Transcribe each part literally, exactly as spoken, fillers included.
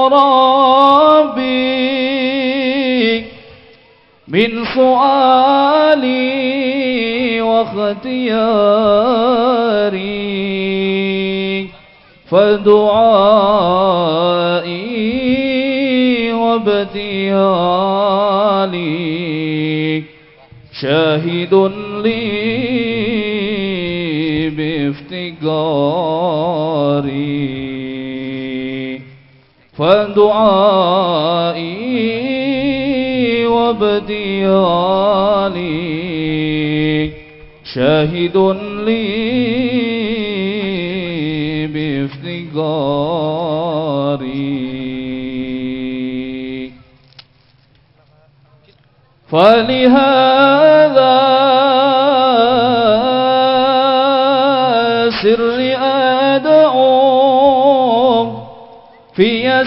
ربي من سؤالي واختياري فدعائي وابتهالي شاهد لي بافتقاري فدعائي وابتهالي شاهد لي بافتقاري فلهذا سر أدعو في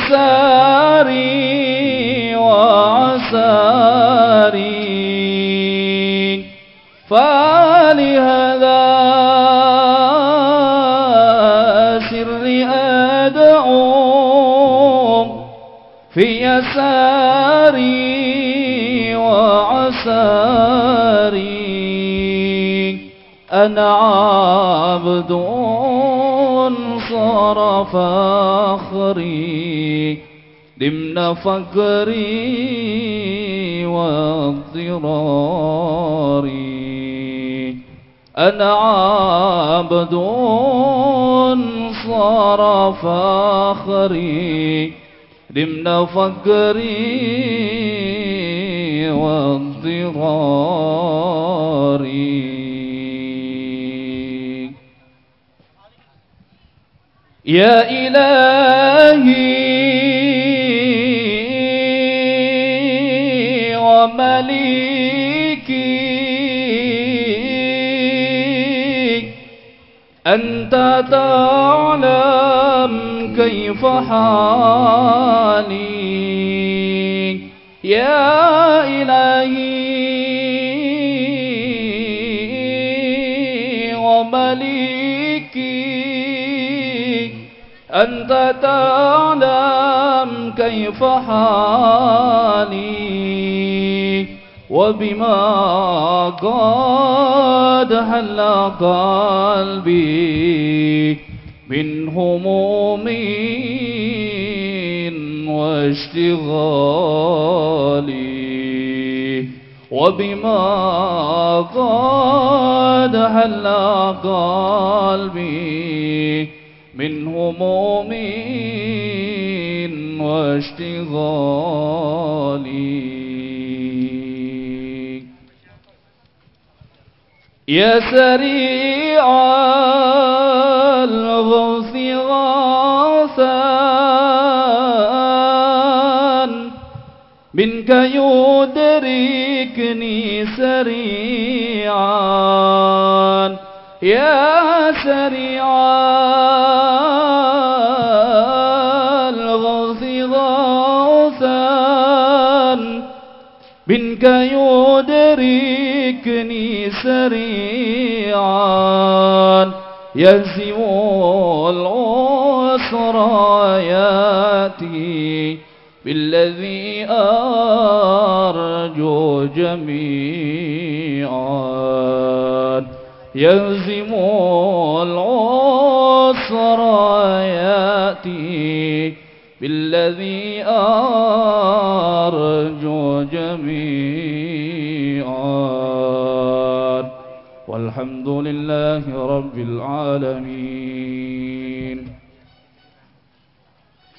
يساري وعساري فلهذا سر أدعو في يساري وعساري أنا عبد صار فخري ضمن فقري واضطراري أنا عبد صار فخري ضمن فقري واضطراري يا إلهي ومليكي أنت تعلم كيف حالي يا إلهي ومليكي أنت تعلم كيف حالي وبما قد حل قلبي من هموم واشتغالي وبما قد حل قلبي من هموم واشتغالي يا سريع الغوث غاثا منك يدركني سريعا يا سريعا الغوث غوثا منك يدركني سريعا يهزم العسرى ياتي بالذي أرجو جميعا يهزم العسرى ياتي بالذي أرجو جميعا والحمد لله رب العالمين.